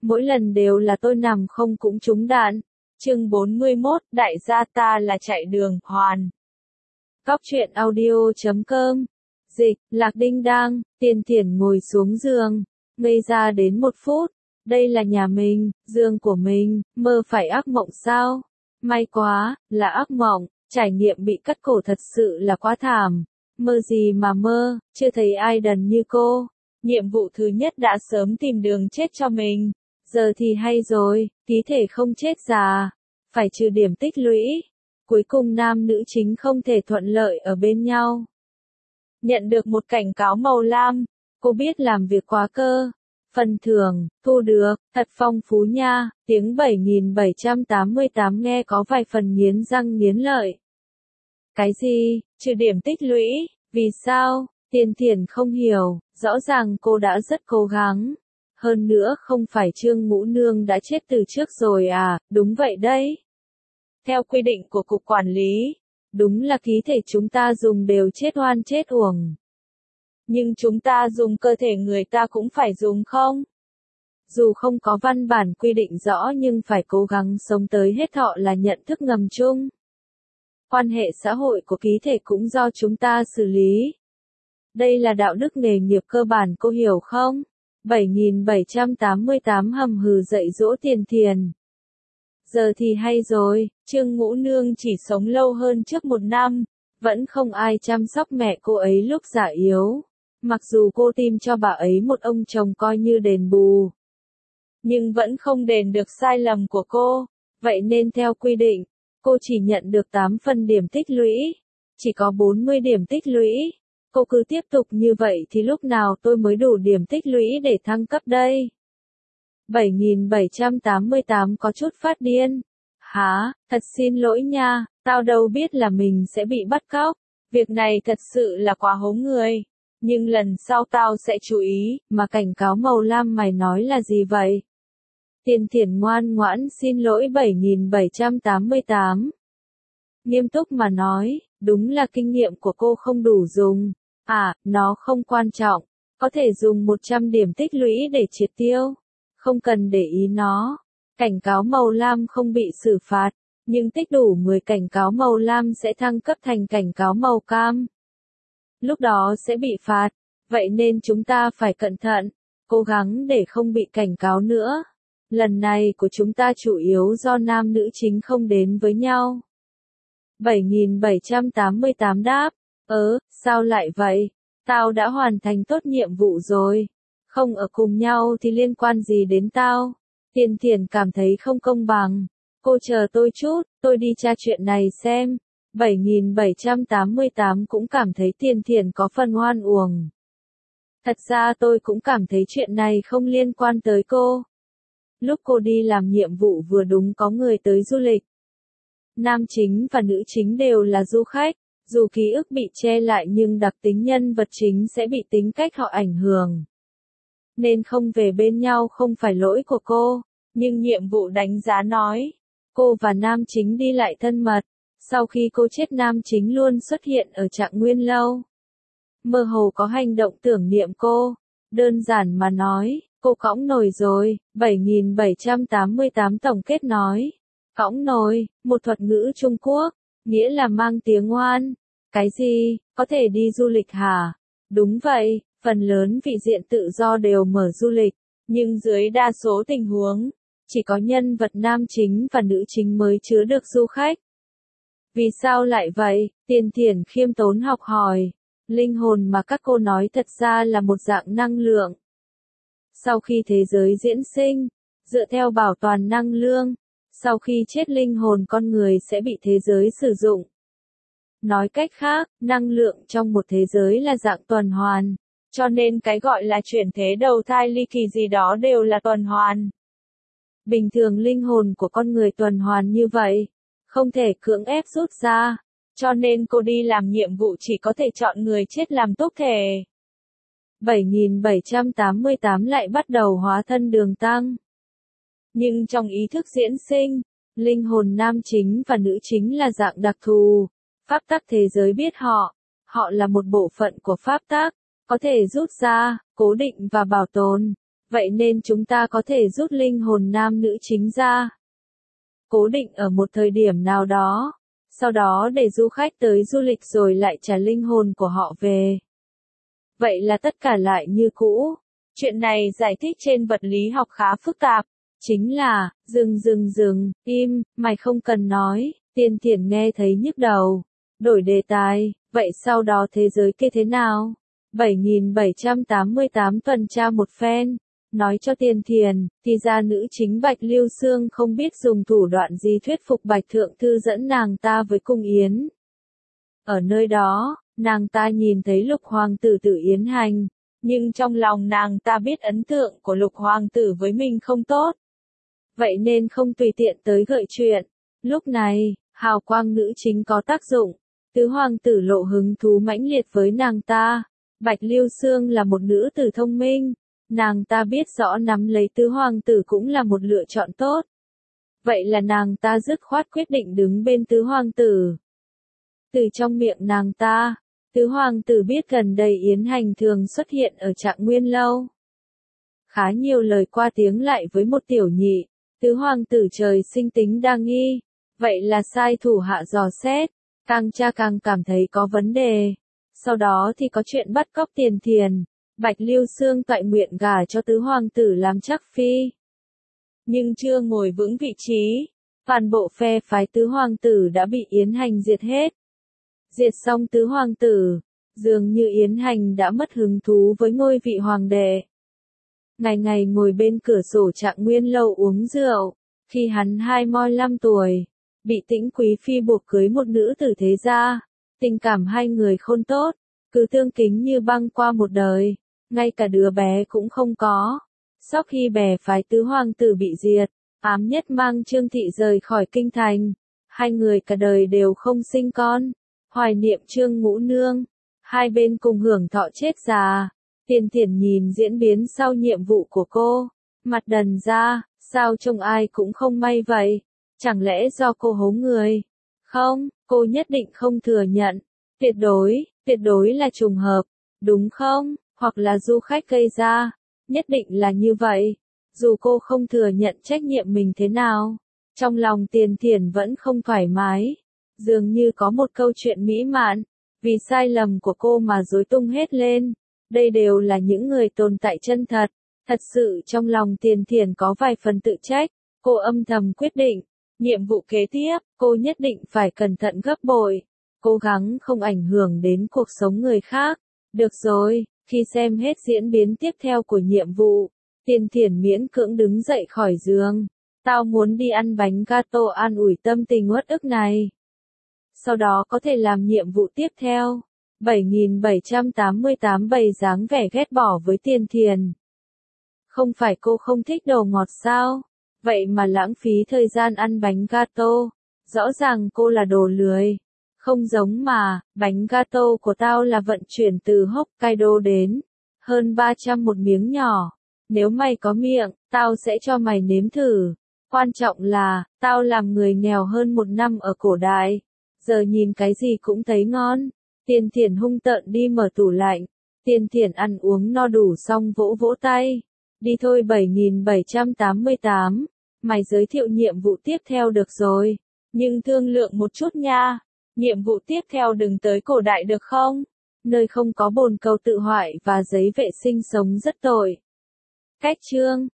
mỗi lần đều là tôi nằm không cũng trúng đạn. Chương 41, đại gia ta là chạy đường, hoàn. Góc truyện audio.com. Dịch, Lạc Đinh Đang, Tiền Thiển ngồi xuống giường, ngây ra đến 1 phút. Đây là nhà mình, giường của mình, mơ phải ác mộng sao? May quá, là ác mộng, trải nghiệm bị cắt cổ thật sự là quá thảm. Mơ gì mà mơ, chưa thấy ai đần như cô. Nhiệm vụ thứ nhất đã sớm tìm đường chết cho mình. Giờ thì hay rồi, ký thể không chết già. Phải trừ điểm tích lũy. Cuối cùng nam nữ chính không thể thuận lợi ở bên nhau. Nhận được một cảnh cáo màu lam. Cô biết làm việc quá cơ. Phần thưởng, thu được, thật phong phú nha. Tiếng 7788 nghe có vài phần nghiến răng nghiến lợi. Cái gì, trừ điểm tích lũy, vì sao? Tiền Thiển không hiểu, rõ ràng cô đã rất cố gắng. Hơn nữa không phải Trương Ngũ Nương đã chết từ trước rồi à, đúng vậy đấy. Theo quy định của Cục Quản lý, đúng là ký thể chúng ta dùng đều chết oan chết uổng. Nhưng chúng ta dùng cơ thể người ta cũng phải dùng không? Dù không có văn bản quy định rõ nhưng phải cố gắng sống tới hết thọ là nhận thức ngầm chung. Quan hệ xã hội của ký thể cũng do chúng ta xử lý. Đây là đạo đức nghề nghiệp cơ bản cô hiểu không? 7788 hầm hừ dạy dỗ Tiền Thiển. Giờ thì hay rồi, Trương Ngũ Nương chỉ sống lâu hơn trước 1 năm, vẫn không ai chăm sóc mẹ cô ấy lúc già yếu. Mặc dù cô tìm cho bà ấy một ông chồng coi như đền bù, nhưng vẫn không đền được sai lầm của cô. Vậy nên theo quy định, cô chỉ nhận được 8 phần điểm tích lũy, chỉ có 40 điểm tích lũy. Cô cứ tiếp tục như vậy thì lúc nào tôi mới đủ điểm tích lũy để thăng cấp đây? 7788 có chút phát điên. Hả, thật xin lỗi nha, tao đâu biết là mình sẽ bị bắt cóc. Việc này thật sự là quá hố người. Nhưng lần sau tao sẽ chú ý, mà cảnh cáo màu lam mày nói là gì vậy? Tiền Thiển ngoan ngoãn xin lỗi 7788. Nghiêm túc mà nói, đúng là kinh nghiệm của cô không đủ dùng. À, nó không quan trọng, có thể dùng 100 điểm tích lũy để triệt tiêu. Không cần để ý nó. Cảnh cáo màu lam không bị xử phạt, nhưng tích đủ 10 cảnh cáo màu lam sẽ thăng cấp thành cảnh cáo màu cam. Lúc đó sẽ bị phạt, vậy nên chúng ta phải cẩn thận, cố gắng để không bị cảnh cáo nữa. Lần này của chúng ta chủ yếu do nam nữ chính không đến với nhau. 7788 đáp, sao lại vậy? Tao đã hoàn thành tốt nhiệm vụ rồi. Không ở cùng nhau thì liên quan gì đến tao? Tiền Thiển cảm thấy không công bằng. Cô chờ tôi chút, tôi đi tra chuyện này xem. 7788 cũng cảm thấy Tiền Thiển có phần oan uổng. Thật ra tôi cũng cảm thấy chuyện này không liên quan tới cô. Lúc cô đi làm nhiệm vụ vừa đúng có người tới du lịch. Nam chính và nữ chính đều là du khách. Dù ký ức bị che lại nhưng đặc tính nhân vật chính sẽ bị tính cách họ ảnh hưởng. Nên không về bên nhau không phải lỗi của cô. Nhưng nhiệm vụ đánh giá nói, cô và nam chính đi lại thân mật. Sau khi cô chết nam chính luôn xuất hiện ở trạng nguyên lâu. Mơ hồ có hành động tưởng niệm cô. Đơn giản mà nói, cô cõng nồi rồi. 7788 tổng kết nói. Cõng nồi, một thuật ngữ Trung Quốc, nghĩa là mang tiếng oan. Cái gì, có thể đi du lịch hả? Đúng vậy, phần lớn vị diện tự do đều mở du lịch, nhưng dưới đa số tình huống, chỉ có nhân vật nam chính và nữ chính mới chứa được du khách. Vì sao lại vậy? Tiền Thiển khiêm tốn học hỏi. Linh hồn mà các cô nói thật ra là một dạng năng lượng. Sau khi thế giới diễn sinh, dựa theo bảo toàn năng lượng, sau khi chết linh hồn con người sẽ bị thế giới sử dụng. Nói cách khác, năng lượng trong một thế giới là dạng tuần hoàn, cho nên cái gọi là chuyển thế đầu thai ly kỳ gì đó đều là tuần hoàn. Bình thường linh hồn của con người tuần hoàn như vậy, không thể cưỡng ép rút ra, cho nên cô đi làm nhiệm vụ chỉ có thể chọn người chết làm túc thể. 7788 lại bắt đầu hóa thân Đường Tăng. Nhưng trong ý thức diễn sinh, linh hồn nam chính và nữ chính là dạng đặc thù. Pháp tắc thế giới biết họ là một bộ phận của pháp tắc, có thể rút ra, cố định và bảo tồn. Vậy nên chúng ta có thể rút linh hồn nam nữ chính ra, cố định ở một thời điểm nào đó, sau đó để du khách tới du lịch rồi lại trả linh hồn của họ về. Vậy là tất cả lại như cũ. Chuyện này giải thích trên vật lý học khá phức tạp. Chính là, dừng, im, mày không cần nói, Tiên Thiển nghe thấy nhức đầu. Đổi đề tài, vậy sau đó thế giới kia thế nào? 7788 tuần tra một phen, nói cho Tiên Thiển, thì ra nữ chính Bạch Lưu Xương không biết dùng thủ đoạn gì thuyết phục Bạch Thượng Thư dẫn nàng ta với cung yến. Ở nơi đó, nàng ta nhìn thấy Lục Hoàng tử tự yến hành, nhưng trong lòng nàng ta biết ấn tượng của Lục Hoàng tử với mình không tốt. Vậy nên không tùy tiện tới gợi chuyện. Lúc này, hào quang nữ chính có tác dụng. Tứ hoàng tử lộ hứng thú mãnh liệt với nàng ta. Bạch Lưu Xương là một nữ tử thông minh. Nàng ta biết rõ nắm lấy tứ hoàng tử cũng là một lựa chọn tốt. Vậy là nàng ta dứt khoát quyết định đứng bên tứ hoàng tử. Từ trong miệng nàng ta, tứ hoàng tử biết gần đây yến hành thường xuất hiện ở Trạng Nguyên lâu. Khá nhiều lời qua tiếng lại với một tiểu nhị. Tứ hoàng tử trời sinh tính đa nghi, vậy là sai thủ hạ dò xét, càng tra càng cảm thấy có vấn đề. Sau đó thì có chuyện bắt cóc Tiền Thiền, Bạch Lưu Xương toại nguyện gả cho tứ hoàng tử làm trắc phi. Nhưng chưa ngồi vững vị trí, toàn bộ phe phái tứ hoàng tử đã bị yến hành diệt hết. Diệt xong tứ hoàng tử, dường như yến hành đã mất hứng thú với ngôi vị hoàng đệ. Ngày ngày ngồi bên cửa sổ Trạng Nguyên lâu uống rượu, khi hắn 25 tuổi, bị Tĩnh Quý Phi buộc cưới một nữ tử thế gia, tình cảm hai người không tốt, cứ tương kính như băng qua một đời, ngay cả đứa bé cũng không có. Sau khi bè phái tứ hoàng tử bị diệt, ám nhất mang Trương Thị rời khỏi kinh thành, hai người cả đời đều không sinh con, hoài niệm Trương Ngũ Nương, hai bên cùng hưởng thọ chết già. Tiên Thiển nhìn diễn biến sau nhiệm vụ của cô, mặt đần ra, sao trông ai cũng không may vậy, chẳng lẽ do cô hố người? Không, cô nhất định không thừa nhận, tuyệt đối là trùng hợp, đúng không, hoặc là du khách gây ra, nhất định là như vậy, dù cô không thừa nhận trách nhiệm mình thế nào, trong lòng Tiên Thiển vẫn không thoải mái, dường như có một câu chuyện mỹ mãn, vì sai lầm của cô mà rối tung hết lên. Đây đều là những người tồn tại chân thật. Thật sự trong lòng Tiền Thiển có vài phần tự trách. Cô âm thầm quyết định. Nhiệm vụ kế tiếp, cô nhất định phải cẩn thận gấp bội. Cố gắng không ảnh hưởng đến cuộc sống người khác. Được rồi, khi xem hết diễn biến tiếp theo của nhiệm vụ, Tiền Thiển miễn cưỡng đứng dậy khỏi giường. Tao muốn đi ăn bánh gato an ủi tâm tình uất ức này. Sau đó có thể làm nhiệm vụ tiếp theo. 7788 bày dáng vẻ ghét bỏ với Tiền Thiển. Không phải cô không thích đồ ngọt sao? Vậy mà lãng phí thời gian ăn bánh gato. Rõ ràng cô là đồ lười. Không giống mà, bánh gato của tao là vận chuyển từ Hokkaido đến. Hơn 300 một miếng nhỏ. Nếu mày có miệng, tao sẽ cho mày nếm thử. Quan trọng là, tao làm người nghèo hơn một năm ở cổ đại. Giờ nhìn cái gì cũng thấy ngon. Tiền Thiển hung tợn đi mở tủ lạnh. Tiền Thiển ăn uống no đủ xong vỗ vỗ tay. Đi thôi 7788. Mày giới thiệu nhiệm vụ tiếp theo được rồi. Nhưng thương lượng một chút nha. Nhiệm vụ tiếp theo đừng tới cổ đại được không? Nơi không có bồn cầu tự hoại và giấy vệ sinh sống rất tồi. Cách chương